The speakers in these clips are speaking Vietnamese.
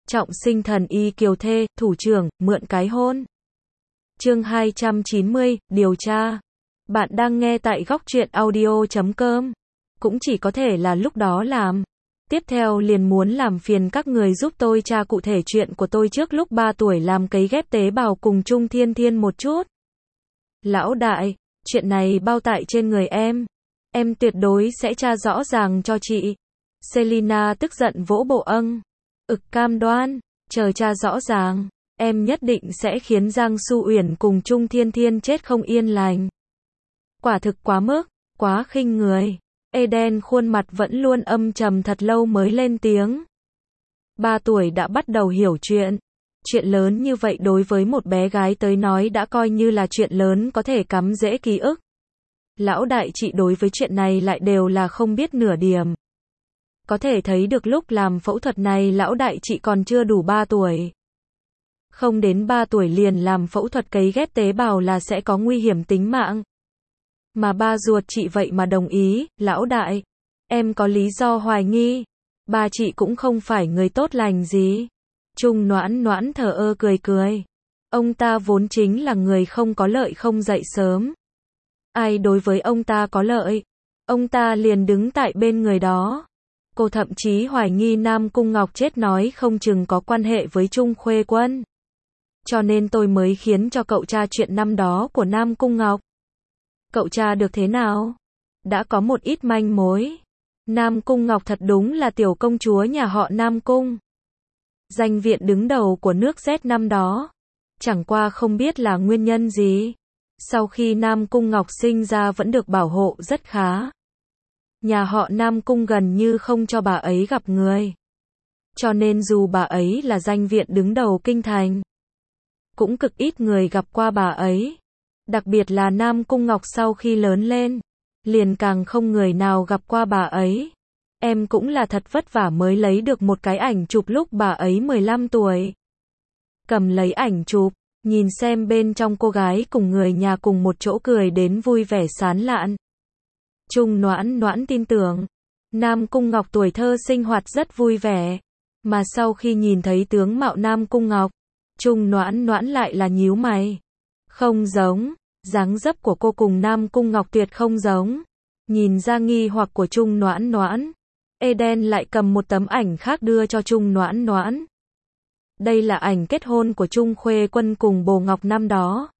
Trọng sinh thần y kiều thê, thủ trưởng, mượn cái hôn. Chương 290, điều tra. Bạn đang nghe tại góc truyện audio.com. Cũng chỉ có thể là lúc đó làm. Tiếp theo liền muốn làm phiền các người giúp tôi tra cụ thể chuyện của tôi trước lúc 3 tuổi làm cấy ghép tế bào cùng Trung Thiên Thiên một chút. Lão đại, chuyện này bao tại trên người em. Em tuyệt đối sẽ tra rõ ràng cho chị. Selina tức giận vỗ bộ âng. Cam đoan, chờ tra rõ ràng, em nhất định sẽ khiến Giang Su Uyển cùng Trung Thiên Thiên chết không yên lành. Quả thực quá mức, quá khinh người. Eden khuôn mặt vẫn luôn âm trầm thật lâu mới lên tiếng. 3 tuổi đã bắt đầu hiểu chuyện. Chuyện lớn như vậy đối với một bé gái tới nói đã coi như là chuyện lớn có thể cắm rễ ký ức. Lão đại chị đối với chuyện này lại đều là không biết nửa điểm. Có thể thấy được lúc làm phẫu thuật này lão đại chị còn chưa đủ 3 tuổi. Không đến 3 tuổi liền làm phẫu thuật cấy ghép tế bào là sẽ có nguy hiểm tính mạng. Mà ba ruột chị vậy mà đồng ý, lão đại. Em có lý do hoài nghi. Ba chị cũng không phải người tốt lành gì. Trung Noãn Noãn thờ ơ cười cười. Ông ta vốn chính là người không có lợi không dậy sớm. Ai đối với ông ta có lợi, ông ta liền đứng tại bên người đó. Cô thậm chí hoài nghi Nam Cung Ngọc chết nói không chừng có quan hệ với Trung Khuê Quân. Cho nên tôi mới khiến cho cậu tra chuyện năm đó của Nam Cung Ngọc. Cậu tra được thế nào? Đã có một ít manh mối. Nam Cung Ngọc thật đúng là tiểu công chúa nhà họ Nam Cung. Danh viện đứng đầu của nước Z năm đó. Chẳng qua không biết là nguyên nhân gì. Sau khi Nam Cung Ngọc sinh ra vẫn được bảo hộ rất khá. Nhà họ Nam Cung gần như không cho bà ấy gặp người. Cho nên dù bà ấy là danh viện đứng đầu kinh thành, cũng cực ít người gặp qua bà ấy. Đặc biệt là Nam Cung Ngọc sau khi lớn lên, liền càng không người nào gặp qua bà ấy. Em cũng là thật vất vả mới lấy được một cái ảnh chụp lúc bà ấy 15 tuổi. Cầm lấy ảnh chụp, nhìn xem bên trong cô gái cùng người nhà cùng một chỗ cười đến vui vẻ sán lạn. Trung Noãn Noãn tin tưởng, Nam Cung Ngọc tuổi thơ sinh hoạt rất vui vẻ. Mà sau khi nhìn thấy tướng mạo Nam Cung Ngọc, Trung Noãn Noãn lại là nhíu mày. Không giống, dáng dấp của cô cùng Nam Cung Ngọc tuyệt không giống. Nhìn ra nghi hoặc của Trung Noãn Noãn, Eden lại cầm một tấm ảnh khác đưa cho Trung Noãn Noãn. Đây là ảnh kết hôn của Trung Khuê Quân cùng Bồ Ngọc năm đó.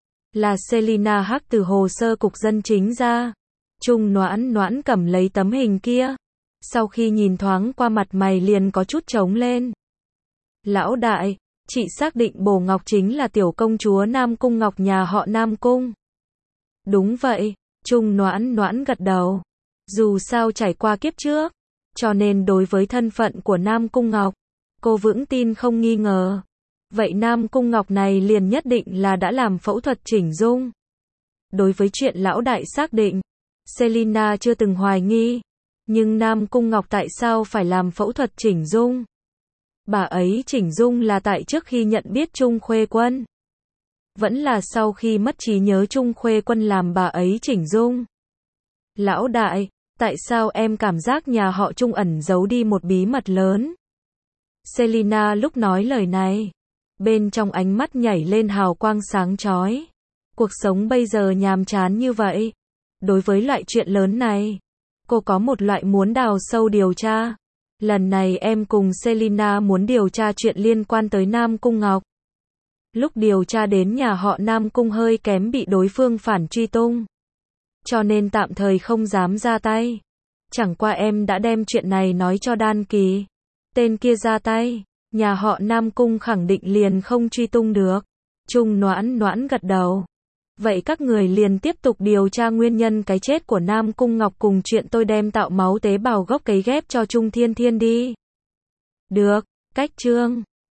Là Selina hack từ hồ sơ cục dân chính ra. Trung Noãn Noãn cầm lấy tấm hình kia. Sau khi nhìn thoáng qua mặt mày liền có chút trống lên. Lão đại, chị xác định Bồ Ngọc chính là tiểu công chúa Nam Cung Ngọc nhà họ Nam Cung. Đúng vậy, Trung Noãn Noãn gật đầu. Dù sao trải qua kiếp trước, cho nên đối với thân phận của Nam Cung Ngọc, cô vững tin không nghi ngờ. Vậy Nam Cung Ngọc này liền nhất định là đã làm phẫu thuật chỉnh dung. Đối với chuyện lão đại xác định, Selina chưa từng hoài nghi. Nhưng Nam Cung Ngọc tại sao phải làm phẫu thuật chỉnh dung? Bà ấy chỉnh dung là tại trước khi nhận biết Trung Khuê Quân. Vẫn là sau khi mất trí nhớ Trung Khuê Quân làm bà ấy chỉnh dung. Lão đại, tại sao em cảm giác nhà họ Trung ẩn giấu đi một bí mật lớn? Selina lúc nói lời này, bên trong ánh mắt nhảy lên hào quang sáng chói. Cuộc sống bây giờ nhàm chán như vậy. Đối với loại chuyện lớn này, cô có một loại muốn đào sâu điều tra. Lần này em cùng Selina muốn điều tra chuyện liên quan tới Nam Cung Ngọc. Lúc điều tra đến nhà họ Nam Cung hơi kém bị đối phương phản truy tung. Cho nên tạm thời không dám ra tay. Chẳng qua em đã đem chuyện này nói cho Đan Kỳ. Tên kia ra tay, nhà họ Nam Cung khẳng định liền không truy tung được. Trung Noãn Noãn gật đầu. Vậy các người liền tiếp tục điều tra nguyên nhân cái chết của Nam Cung Ngọc cùng chuyện tôi đem tạo máu tế bào gốc cấy ghép cho Trung Thiên Thiên đi. Được, cách chương.